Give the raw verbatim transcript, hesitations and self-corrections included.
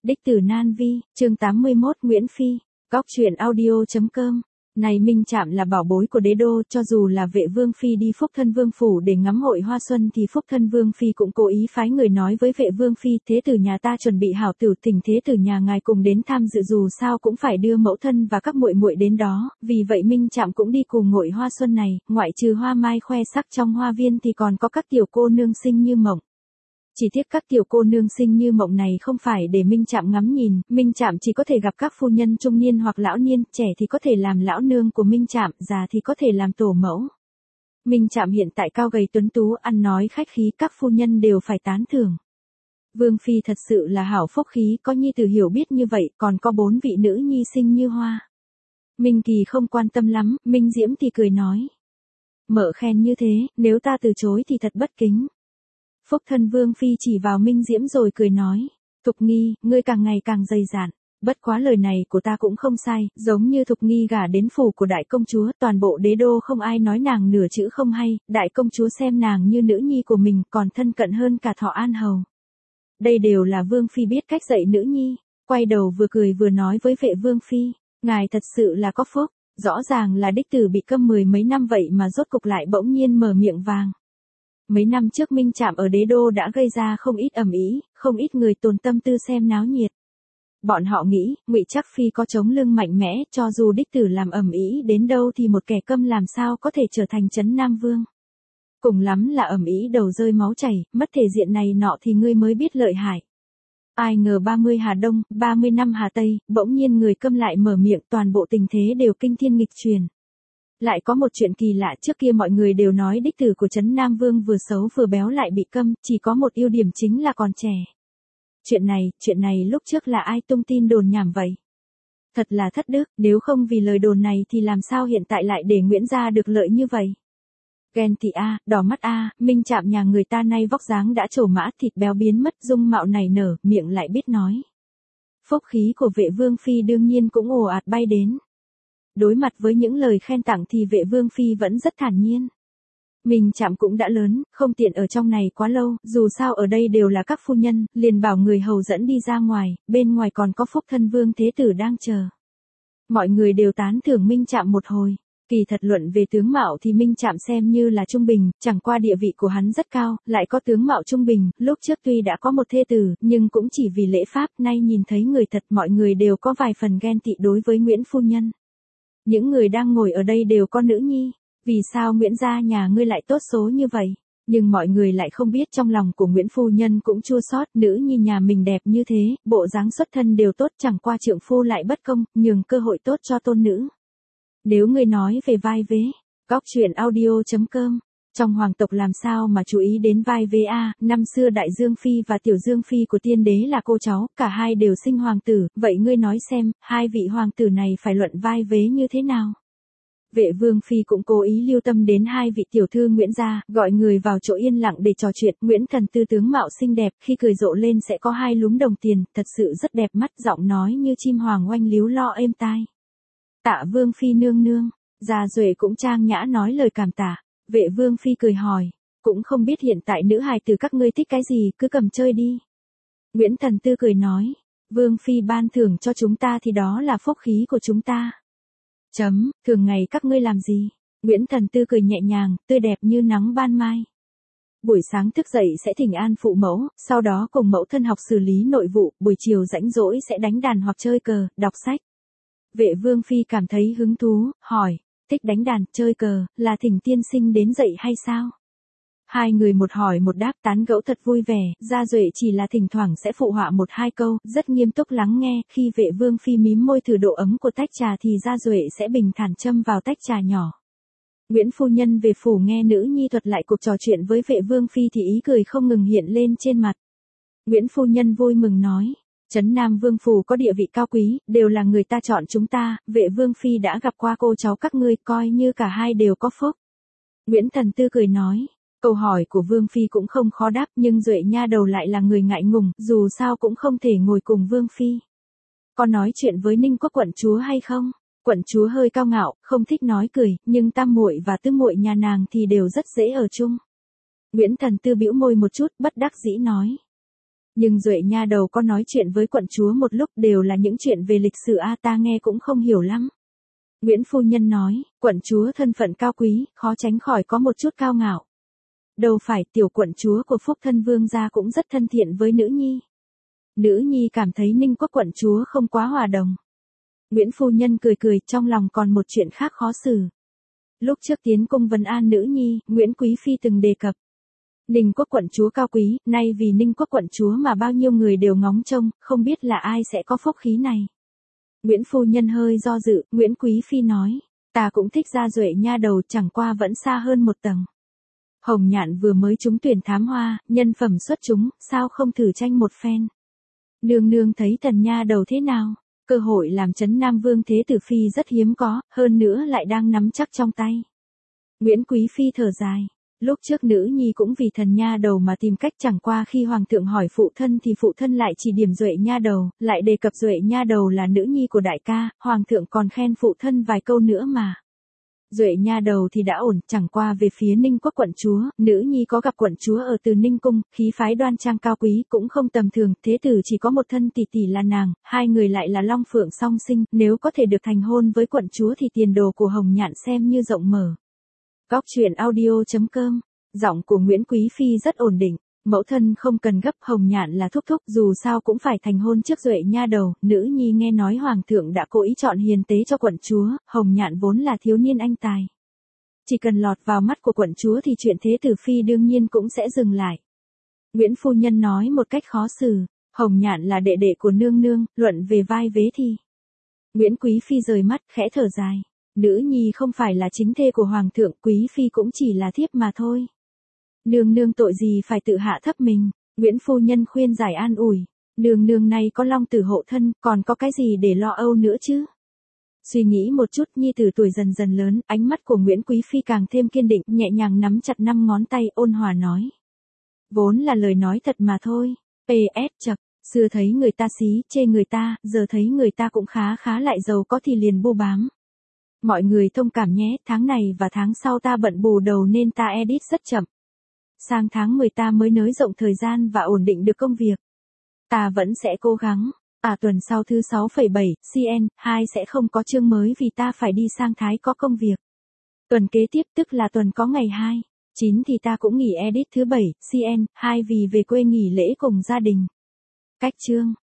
Đích tử Nan Vi, chương tám mươi mốt Nguyễn Phi, góc truyện audio.com. Này Minh Trạm là bảo bối của đế đô, cho dù là Vệ Vương Phi đi Phúc Thân Vương phủ để ngắm hội hoa xuân thì Phúc Thân Vương Phi cũng cố ý phái người nói với Vệ Vương Phi, thế tử nhà ta chuẩn bị hảo tử tình, thế tử nhà ngài cùng đến tham dự, dù sao cũng phải đưa mẫu thân và các muội muội đến đó, vì vậy Minh Trạm cũng đi cùng hội hoa xuân này, ngoại trừ hoa mai khoe sắc trong hoa viên thì còn có các tiểu cô nương xinh như mộng. Chỉ tiếc các tiểu cô nương xinh như mộng này không phải để Minh Trạm ngắm nhìn, Minh Trạm chỉ có thể gặp các phu nhân trung niên hoặc lão niên, trẻ thì có thể làm lão nương của Minh Trạm, già thì có thể làm tổ mẫu. Minh Trạm hiện tại cao gầy tuấn tú, ăn nói khách khí, các phu nhân đều phải tán thưởng. Vương Phi thật sự là hảo phúc khí, có nhi tử hiểu biết như vậy, còn có bốn vị nữ nhi xinh như hoa. Minh Kỳ không quan tâm lắm, Minh Diễm thì cười nói. Mợ khen như thế, nếu ta từ chối thì thật bất kính. Phúc Thân Vương Phi chỉ vào Minh Diễm rồi cười nói, Thục Nghi, ngươi càng ngày càng dày dạn, bất quá lời này của ta cũng không sai, giống như Thục Nghi gả đến phủ của đại công chúa, toàn bộ đế đô không ai nói nàng nửa chữ không hay, đại công chúa xem nàng như nữ nhi của mình, còn thân cận hơn cả Thọ An Hầu. Đây đều là Vương Phi biết cách dạy nữ nhi, quay đầu vừa cười vừa nói với Vệ Vương Phi, ngài thật sự là có phúc, rõ ràng là đích tử bị câm mười mấy năm vậy mà rốt cục lại bỗng nhiên mở miệng vàng. Mấy năm trước Minh Trạm ở đế đô đã gây ra không ít ầm ĩ, không ít người tồn tâm tư xem náo nhiệt. Bọn họ nghĩ, Ngụy Trác Phi có chống lưng mạnh mẽ, cho dù đích tử làm ầm ĩ đến đâu thì một kẻ câm làm sao có thể trở thành trấn Nam Vương. Cùng lắm là ầm ĩ đầu rơi máu chảy, mất thể diện này nọ thì ngươi mới biết lợi hại. Ai ngờ ba mươi Hà Đông, ba mươi năm Hà Tây, bỗng nhiên người câm lại mở miệng, toàn bộ tình thế đều kinh thiên nghịch truyền. Lại có một chuyện kỳ lạ, trước kia mọi người đều nói đích tử của trấn Nam Vương vừa xấu vừa béo lại bị câm, chỉ có một ưu điểm chính là còn trẻ. Chuyện này, chuyện này lúc trước là ai tung tin đồn nhảm vậy? Thật là thất đức, nếu không vì lời đồn này thì làm sao hiện tại lại để Nguyễn gia được lợi như vậy? Ghen tị a, đỏ mắt a, Minh Trạm nhà người ta nay vóc dáng đã trổ mã, thịt béo biến mất, dung mạo này nở, miệng lại biết nói. Phúc khí của Vệ Vương Phi đương nhiên cũng ồ ạt bay đến. Đối mặt với những lời khen tặng thì Vệ Vương Phi vẫn rất thản nhiên. Minh Trạm cũng đã lớn, không tiện ở trong này quá lâu, dù sao ở đây đều là các phu nhân, liền bảo người hầu dẫn đi ra ngoài, bên ngoài còn có Phúc Thân Vương Thế Tử đang chờ. Mọi người đều tán thưởng Minh Trạm một hồi. Kỳ thật luận về tướng mạo thì Minh Trạm xem như là trung bình, chẳng qua địa vị của hắn rất cao, lại có tướng mạo trung bình, lúc trước tuy đã có một thê tử, nhưng cũng chỉ vì lễ pháp, nay nhìn thấy người thật mọi người đều có vài phần ghen tị đối với Nguyễn Phu Nhân. Những người đang ngồi ở đây đều có nữ nhi, vì sao Nguyễn gia nhà ngươi lại tốt số như vậy? Nhưng mọi người lại không biết trong lòng của Nguyễn Phu Nhân cũng chua xót, nữ nhi nhà mình đẹp như thế, bộ dáng xuất thân đều tốt, chẳng qua trượng phu lại bất công, nhường cơ hội tốt cho tôn nữ. Nếu ngươi nói về vai vế, góc truyện audio.com, trong hoàng tộc làm sao mà chú ý đến vai vế a, năm xưa Đại Dương Phi và Tiểu Dương Phi của tiên đế là cô cháu, cả hai đều sinh hoàng tử, vậy ngươi nói xem, hai vị hoàng tử này phải luận vai vế như thế nào? Vệ Vương Phi cũng cố ý lưu tâm đến hai vị tiểu thư Nguyễn gia, gọi người vào chỗ yên lặng để trò chuyện, Nguyễn Thần Tư tướng mạo xinh đẹp, khi cười rộ lên sẽ có hai lúm đồng tiền, thật sự rất đẹp mắt, giọng nói như chim hoàng oanh líu lo êm tai. Tạ Vương Phi nương nương, Gia Duệ cũng trang nhã nói lời cảm tạ. Vệ Vương Phi cười hỏi, cũng không biết hiện tại nữ hài từ các ngươi thích cái gì, cứ cầm chơi đi. Nguyễn Thần Tư cười nói, Vương Phi ban thưởng cho chúng ta thì đó là phúc khí của chúng ta. Chấm, thường ngày các ngươi làm gì? Nguyễn Thần Tư cười nhẹ nhàng, tươi đẹp như nắng ban mai. Buổi sáng thức dậy sẽ thỉnh an phụ mẫu, sau đó cùng mẫu thân học xử lý nội vụ, buổi chiều rảnh rỗi sẽ đánh đàn hoặc chơi cờ, đọc sách. Vệ Vương Phi cảm thấy hứng thú, hỏi, thích đánh đàn, chơi cờ, là thỉnh tiên sinh đến dậy hay sao? Hai người một hỏi một đáp tán gẫu thật vui vẻ, Gia Duệ chỉ là thỉnh thoảng sẽ phụ họa một hai câu, rất nghiêm túc lắng nghe, khi Vệ Vương Phi mím môi thử độ ấm của tách trà thì Gia Duệ sẽ bình thản châm vào tách trà nhỏ. Nguyễn Phu Nhân về phủ nghe nữ nhi thuật lại cuộc trò chuyện với Vệ Vương Phi thì ý cười không ngừng hiện lên trên mặt. Nguyễn Phu Nhân vui mừng nói. Trấn Nam Vương phủ có địa vị cao quý, đều là người ta chọn chúng ta, Vệ Vương Phi đã gặp qua cô cháu các ngươi, coi như cả hai đều có phúc. Nguyễn Thần Tư cười nói, câu hỏi của Vương Phi cũng không khó đáp, nhưng Duệ nha đầu lại là người ngại ngùng, dù sao cũng không thể ngồi cùng Vương Phi. Có nói chuyện với Ninh Quốc quận chúa hay không? Quận chúa hơi cao ngạo, không thích nói cười, nhưng tam muội và tứ muội nhà nàng thì đều rất dễ ở chung. Nguyễn Thần Tư bĩu môi một chút, bất đắc dĩ nói. Nhưng Duệ nha đầu có nói chuyện với quận chúa một lúc đều là những chuyện về lịch sử a ta nghe cũng không hiểu lắm. Nguyễn phu nhân nói, quận chúa thân phận cao quý, khó tránh khỏi có một chút cao ngạo. Đâu phải, tiểu quận chúa của Phúc Thân Vương gia cũng rất thân thiện với nữ nhi. Nữ nhi cảm thấy Ninh Quốc quận chúa không quá hòa đồng. Nguyễn phu nhân cười cười, trong lòng còn một chuyện khác khó xử. Lúc trước tiến cung vấn an nữ nhi, Nguyễn Quý Phi từng đề cập. Ninh Quốc quận chúa cao quý, nay vì Ninh Quốc quận chúa mà bao nhiêu người đều ngóng trông, không biết là ai sẽ có phúc khí này. Nguyễn phu nhân hơi do dự, Nguyễn Quý Phi nói, ta cũng thích Gia Duệ nha đầu, chẳng qua vẫn xa hơn một tầng. Hồng Nhạn vừa mới trúng tuyển thám hoa, nhân phẩm xuất chúng, sao không thử tranh một phen. Nương nương thấy Tần nha đầu thế nào? Cơ hội làm trấn Nam Vương Thế Tử Phi rất hiếm có, hơn nữa lại đang nắm chắc trong tay. Nguyễn Quý Phi thở dài. Lúc trước nữ nhi cũng vì Thần nha đầu mà tìm cách, chẳng qua khi hoàng thượng hỏi phụ thân thì phụ thân lại chỉ điểm Duệ nha đầu, lại đề cập Duệ nha đầu là nữ nhi của đại ca, hoàng thượng còn khen phụ thân vài câu nữa mà. Duệ nha đầu thì đã ổn, chẳng qua về phía Ninh Quốc quận chúa, nữ nhi có gặp quận chúa ở Từ Ninh cung, khí phái đoan trang cao quý, cũng không tầm thường, thế tử chỉ có một thân tỷ tỷ là nàng, hai người lại là long phượng song sinh, nếu có thể được thành hôn với quận chúa thì tiền đồ của Hồng Nhạn xem như rộng mở. Góc truyện audio chấm com, giọng của Nguyễn Quý Phi rất ổn định, mẫu thân không cần gấp, Hồng Nhạn là thúc thúc, dù sao cũng phải thành hôn trước Duệ nha đầu, nữ nhi nghe nói hoàng thượng đã cố ý chọn hiền tế cho quận chúa, Hồng Nhạn vốn là thiếu niên anh tài. Chỉ cần lọt vào mắt của quận chúa thì chuyện Thế Tử Phi đương nhiên cũng sẽ dừng lại. Nguyễn phu nhân nói một cách khó xử, Hồng Nhạn là đệ đệ của nương nương, luận về vai vế thì. Nguyễn Quý Phi rời mắt, khẽ thở dài. Nữ nhi không phải là chính thê của hoàng thượng, Quý Phi cũng chỉ là thiếp mà thôi. Nương nương tội gì phải tự hạ thấp mình, Nguyễn phu nhân khuyên giải an ủi. Nương nương này có long tử hộ thân, còn có cái gì để lo âu nữa chứ? Suy nghĩ một chút, nhi tử tuổi dần dần lớn, ánh mắt của Nguyễn Quý Phi càng thêm kiên định, nhẹ nhàng nắm chặt năm ngón tay, ôn hòa nói. Vốn là lời nói thật mà thôi. pê ét chập, xưa thấy người ta xí, chê người ta, giờ thấy người ta cũng khá khá lại giàu có thì liền bu bám. Mọi người thông cảm nhé, tháng này và tháng sau ta bận bù đầu nên ta edit rất chậm. Sang tháng mười ta mới nới rộng thời gian và ổn định được công việc. Ta vẫn sẽ cố gắng. À tuần sau thứ sáu phẩy bảy, cn, hai sẽ không có chương mới vì ta phải đi sang Thái có công việc. Tuần kế tiếp tức là tuần có ngày hai, chín thì ta cũng nghỉ edit thứ bảy, cn, hai vì về quê nghỉ lễ cùng gia đình. Cách chương.